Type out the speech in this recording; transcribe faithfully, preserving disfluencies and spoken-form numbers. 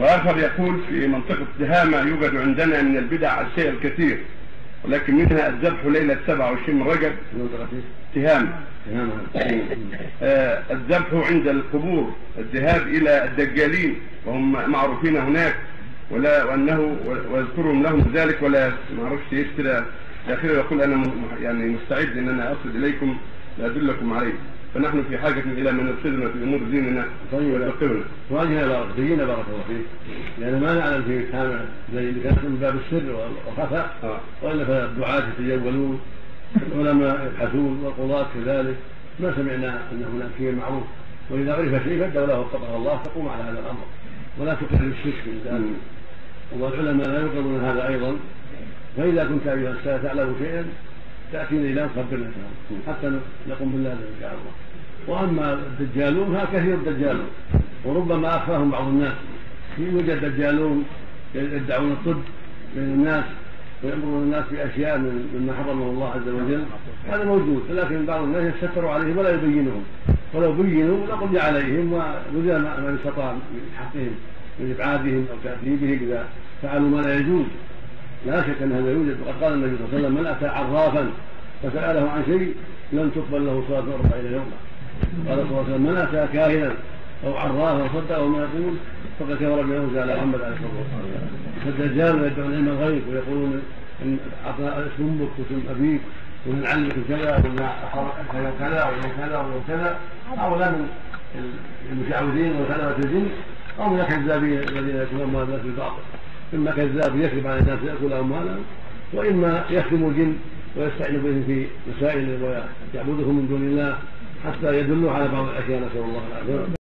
وآخر يقول في منطقة تهامة يوجد عندنا من البدع الشيء الكثير، ولكن منها الذبح ليلة سبعة وعشرين من رجب. تهامة آه الذبح عند القبور، الذهاب إلى الدجالين وهم معروفين هناك، ولا وأنه ويذكرهم لهم ذلك، ولا ما أعرفش إيش كده الأخير يقول أنا يعني مستعد أن أنا أصل إليكم لأدلكم عليه، فنحن في حاجة إلى من يرشدنا في أمور ديننا ويفقهنا. وهذه بارك فينا بارك الله فيك، لأن ما نعلم في كان زي اللي كانت من باب السر والخفاء، آه. وإلا فالدعاة يتجولون، العلماء يبحثون، والقضاة كذلك، ما سمعنا أن هناك شيء معروف، وإذا عرف شيء فالدولة وفقها الله تقوم على هذا الأمر ولا تكرر الشرك في ذلك. والعلماء لا يقرون هذا أيضا، فإذا كنت أيها السادة تعلم شيئا تأتينا إلى تخبرنا حتى نقوم بالله إن شاء الله. وأما الدجالون فكثير الدجالون، وربما أخفاهم بعض الناس، يوجد دجالون يدعون الطب بين الناس ويأمرون الناس بأشياء مما حرمه الله عز وجل، هذا موجود، لكن بعض الناس يستتروا عليهم ولا يبينهم، ولو بينوا لقضي عليهم وبذل ما يستطاع من حقهم من إبعادهم أو تأديبهم إذا فعلوا ما لا يجوز. لا شك أن هذا يوجد، وقد قال النبي صلى الله عليه وسلم: من أتى عرافا فسأله عن شيء لن تقبل له صلاة أربعين يوما. قال صلى الله عليه وسلم: من أتى كاهنا أو عرافا وصدقه ما يقول فقد كفر بما أنزل على محمد عليه الصلاة والسلام. فالدجال يدعون علم الغيب ويقولون إن أعطنا اسم أمك واسم أبيك ومن علمك كذا ومن يوم كذا ويوم كذا ويوم كذا، هؤلاء من المشعوذين وخلوة الجن أو من الكذابين الذين يكونون أموال الناس بالباطل، إما كذاب يكذب على الناس يأكل أموالهم، وإما يخدم الجن ويستعين بهم في مسائل ويعبدهم من دون الله حتى يدلوا على بعض الأشياء، نسأل الله العافية.